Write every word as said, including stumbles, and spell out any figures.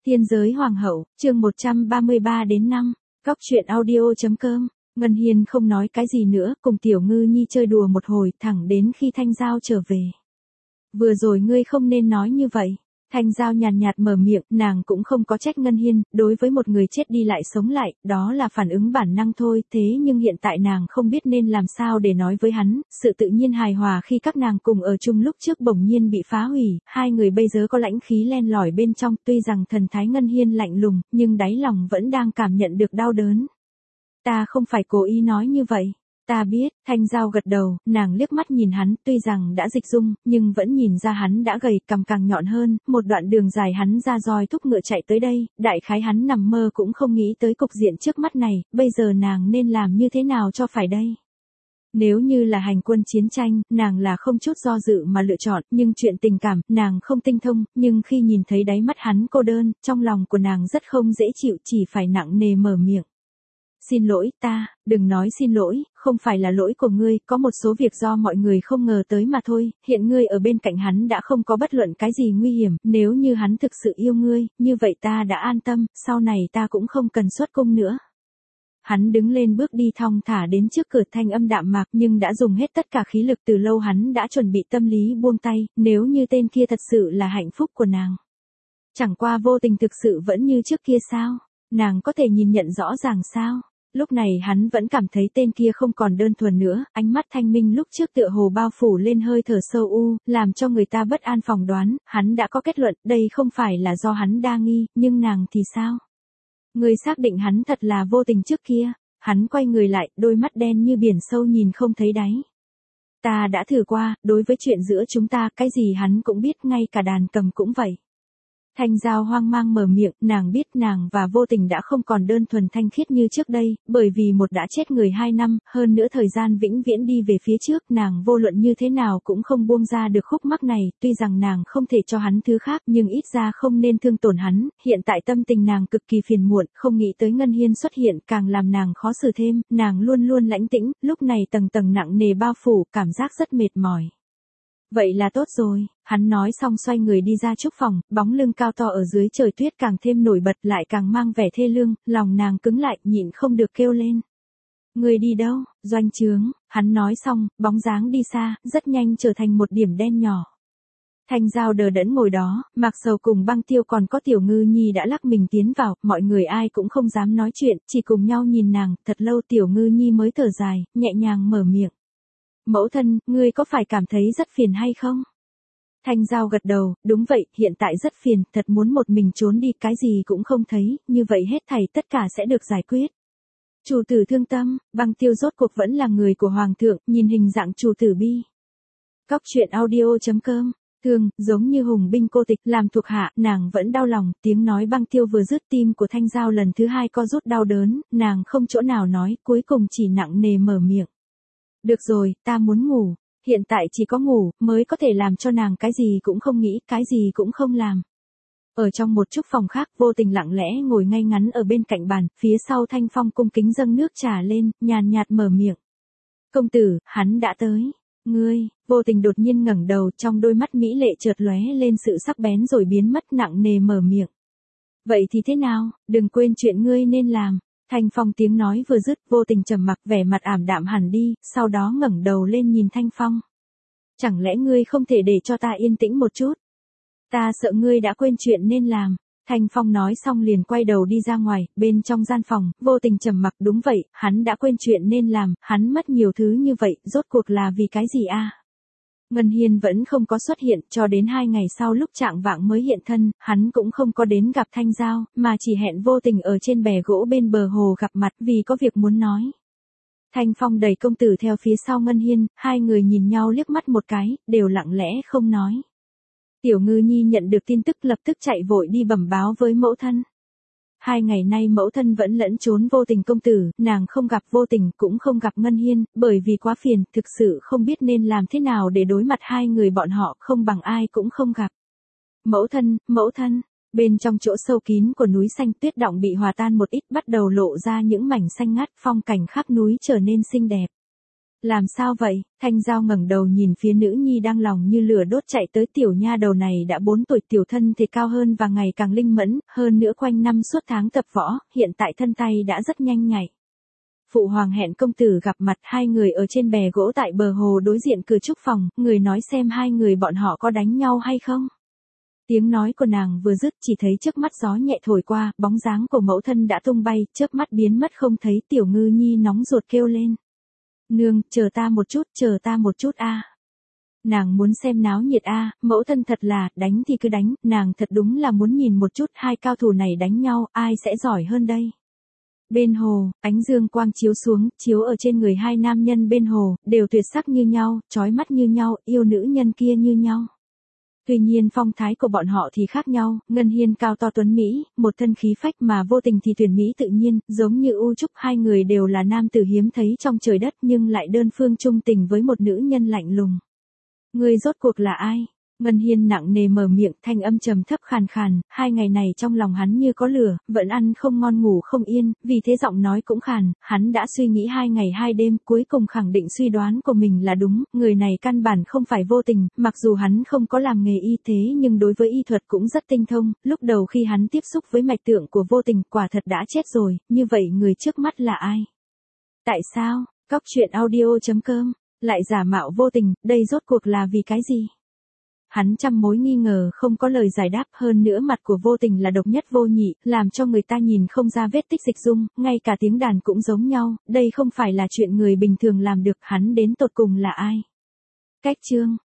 Tiên giới hoàng hậu, chương một trăm ba mươi ba đến năm, Góc truyện audio.com. Ngân Hiên không nói cái gì nữa, cùng Tiểu Ngư Nhi chơi đùa một hồi, thẳng đến khi Thanh Giao trở về. Vừa rồi ngươi không nên nói như vậy. Thanh Giao nhàn nhạt mở miệng, nàng cũng không có trách Ngân Hiên, đối với một người chết đi lại sống lại, đó là phản ứng bản năng thôi, thế nhưng hiện tại nàng không biết nên làm sao để nói với hắn, sự tự nhiên hài hòa khi các nàng cùng ở chung lúc trước bỗng nhiên bị phá hủy, hai người bây giờ có lãnh khí len lỏi bên trong, tuy rằng thần thái Ngân Hiên lạnh lùng, nhưng đáy lòng vẫn đang cảm nhận được đau đớn. Ta không phải cố ý nói như vậy. Ta biết, Thanh Giao gật đầu, nàng liếc mắt nhìn hắn, tuy rằng đã dịch dung, nhưng vẫn nhìn ra hắn đã gầy, cằm càng nhọn hơn, một đoạn đường dài hắn ra roi thúc ngựa chạy tới đây, đại khái hắn nằm mơ cũng không nghĩ tới cục diện trước mắt này, bây giờ nàng nên làm như thế nào cho phải đây? Nếu như là hành quân chiến tranh, nàng là không chút do dự mà lựa chọn, nhưng chuyện tình cảm, nàng không tinh thông, nhưng khi nhìn thấy đáy mắt hắn cô đơn, trong lòng của nàng rất không dễ chịu, chỉ phải nặng nề mở miệng. Xin lỗi ta, đừng nói xin lỗi, không phải là lỗi của ngươi, có một số việc do mọi người không ngờ tới mà thôi, hiện ngươi ở bên cạnh hắn đã không có bất luận cái gì nguy hiểm, nếu như hắn thực sự yêu ngươi, như vậy ta đã an tâm, sau này ta cũng không cần xuất cung nữa. Hắn đứng lên bước đi thong thả đến trước cửa, thanh âm đạm mạc nhưng đã dùng hết tất cả khí lực, từ lâu hắn đã chuẩn bị tâm lý buông tay, nếu như tên kia thật sự là hạnh phúc của nàng. Chẳng qua vô tình thực sự vẫn như trước kia sao, nàng có thể nhìn nhận rõ ràng sao? Lúc này hắn vẫn cảm thấy tên kia không còn đơn thuần nữa, ánh mắt thanh minh lúc trước tựa hồ bao phủ lên hơi thở sâu u, làm cho người ta bất an phỏng đoán, hắn đã có kết luận, đây không phải là do hắn đa nghi, nhưng nàng thì sao? Người xác định hắn thật là vô tình trước kia, hắn quay người lại, đôi mắt đen như biển sâu nhìn không thấy đáy. Ta đã thử qua, đối với chuyện giữa chúng ta, cái gì hắn cũng biết, ngay cả đàn cầm cũng vậy. Thanh Giao hoang mang mở miệng, nàng biết nàng và vô tình đã không còn đơn thuần thanh khiết như trước đây, bởi vì một đã chết người hai năm, hơn nữa thời gian vĩnh viễn đi về phía trước, nàng vô luận như thế nào cũng không buông ra được khúc mắc này, tuy rằng nàng không thể cho hắn thứ khác nhưng ít ra không nên thương tổn hắn, hiện tại tâm tình nàng cực kỳ phiền muộn, không nghĩ tới Ngân Hiên xuất hiện càng làm nàng khó xử thêm, nàng luôn luôn lãnh tĩnh, lúc này tầng tầng nặng nề bao phủ, cảm giác rất mệt mỏi. Vậy là tốt rồi, hắn nói xong xoay người đi ra trúc phòng, bóng lưng cao to ở dưới trời tuyết càng thêm nổi bật lại càng mang vẻ thê lương, lòng nàng cứng lại, nhịn không được kêu lên. Người đi đâu, doanh trướng, hắn nói xong, bóng dáng đi xa, rất nhanh trở thành một điểm đen nhỏ. Thanh Giao đờ đẫn ngồi đó, Mạc Sầu cùng Băng Tiêu còn có Tiểu Ngư Nhi đã lắc mình tiến vào, mọi người ai cũng không dám nói chuyện, chỉ cùng nhau nhìn nàng, thật lâu Tiểu Ngư Nhi mới thở dài, nhẹ nhàng mở miệng. Mẫu thân, ngươi có phải cảm thấy rất phiền hay không? Thanh Giao gật đầu, đúng vậy, hiện tại rất phiền, thật muốn một mình trốn đi, cái gì cũng không thấy, như vậy hết thảy tất cả sẽ được giải quyết. Chủ tử thương tâm, Băng Tiêu rốt cuộc vẫn là người của Hoàng thượng, nhìn hình dạng chủ tử bi. Góc truyện audio.com, thương, giống như hùng binh cô tịch, làm thuộc hạ, nàng vẫn đau lòng, tiếng nói Băng Tiêu vừa dứt tim của Thanh Giao lần thứ hai co rút đau đớn, nàng không chỗ nào nói, cuối cùng chỉ nặng nề mở miệng. Được rồi, ta muốn ngủ, hiện tại chỉ có ngủ, mới có thể làm cho nàng cái gì cũng không nghĩ, cái gì cũng không làm. Ở trong một chút phòng khác, vô tình lặng lẽ ngồi ngay ngắn ở bên cạnh bàn, phía sau Thanh Phong cung kính dâng nước trà lên, nhàn nhạt mở miệng. Công tử, hắn đã tới. Ngươi, vô tình đột nhiên ngẩng đầu, trong đôi mắt mỹ lệ chợt lóe lên sự sắc bén rồi biến mất, nặng nề mở miệng. Vậy thì thế nào, đừng quên chuyện ngươi nên làm. Thanh Phong tiếng nói vừa dứt, vô tình trầm mặc, vẻ mặt ảm đạm hẳn đi, sau đó ngẩng đầu lên nhìn Thanh Phong. Chẳng lẽ ngươi không thể để cho ta yên tĩnh một chút? Ta sợ ngươi đã quên chuyện nên làm. Thanh Phong nói xong liền quay đầu đi ra ngoài, bên trong gian phòng, vô tình trầm mặc, đúng vậy, hắn đã quên chuyện nên làm, hắn mất nhiều thứ như vậy, rốt cuộc là vì cái gì a? Ngân Hiên vẫn không có xuất hiện, cho đến hai ngày sau lúc trạng vạng mới hiện thân, hắn cũng không có đến gặp Thanh Giao, mà chỉ hẹn vô tình ở trên bè gỗ bên bờ hồ gặp mặt vì có việc muốn nói. Thanh Phong đẩy công tử theo phía sau Ngân Hiên, hai người nhìn nhau liếc mắt một cái, đều lặng lẽ không nói. Tiểu Ngư Nhi nhận được tin tức lập tức chạy vội đi bẩm báo với mẫu thân. Hai ngày nay mẫu thân vẫn lẫn trốn vô tình công tử, nàng không gặp vô tình cũng không gặp Ngân Hiên, bởi vì quá phiền, thực sự không biết nên làm thế nào để đối mặt hai người bọn họ, không bằng ai cũng không gặp. Mẫu thân, mẫu thân, bên trong chỗ sâu kín của núi xanh tuyết động bị hòa tan một ít, bắt đầu lộ ra những mảnh xanh ngắt, phong cảnh khắp núi trở nên xinh đẹp. Làm sao vậy? Thanh Giao ngẩng đầu nhìn phía nữ nhi đang lòng như lửa đốt chạy tới. Tiểu nha đầu này đã bốn tuổi, tiểu thân thì cao hơn và ngày càng linh mẫn, hơn nữa quanh năm suốt tháng tập võ, hiện tại thân tay đã rất nhanh nhạy. Phụ hoàng hẹn công tử gặp mặt, hai người ở trên bè gỗ tại bờ hồ đối diện cửa trúc phòng, người nói xem hai người bọn họ có đánh nhau hay không. Tiếng nói của nàng vừa dứt chỉ thấy trước mắt gió nhẹ thổi qua, bóng dáng của mẫu thân đã tung bay, chớp mắt biến mất không thấy. Tiểu Ngư Nhi nóng ruột kêu lên. Nương, chờ ta một chút, chờ ta một chút a. Nàng muốn xem náo nhiệt a, mẫu thân thật là, đánh thì cứ đánh, nàng thật đúng là muốn nhìn một chút hai cao thủ này đánh nhau, ai sẽ giỏi hơn đây. Bên hồ, ánh dương quang chiếu xuống, chiếu ở trên người hai nam nhân bên hồ, đều tuyệt sắc như nhau, chói mắt như nhau, yêu nữ nhân kia như nhau. Tuy nhiên phong thái của bọn họ thì khác nhau, Ngân Hiên cao to tuấn Mỹ, một thân khí phách mà Vô Tình thì tuyển Mỹ tự nhiên, giống như U Trúc, hai người đều là nam tử hiếm thấy trong trời đất nhưng lại đơn phương chung tình với một nữ nhân lạnh lùng. Người rốt cuộc là ai? Ngân Hiên nặng nề mở miệng, thanh âm trầm thấp khàn khàn, hai ngày này trong lòng hắn như có lửa, vẫn ăn không ngon ngủ không yên, vì thế giọng nói cũng khàn, hắn đã suy nghĩ hai ngày hai đêm, cuối cùng khẳng định suy đoán của mình là đúng, người này căn bản không phải Vô Tình, mặc dù hắn không có làm nghề y thế nhưng đối với y thuật cũng rất tinh thông, lúc đầu khi hắn tiếp xúc với mạch tượng của Vô Tình quả thật đã chết rồi, như vậy người trước mắt là ai? Tại sao? Cóc truyện audio chấm com lại giả mạo Vô Tình, đây rốt cuộc là vì cái gì? Hắn trăm mối nghi ngờ không có lời giải đáp, hơn nữa mặt của Vô Tình là độc nhất vô nhị, làm cho người ta nhìn không ra vết tích dịch dung, ngay cả tiếng đàn cũng giống nhau, đây không phải là chuyện người bình thường làm được, hắn đến tột cùng là ai? Cách chương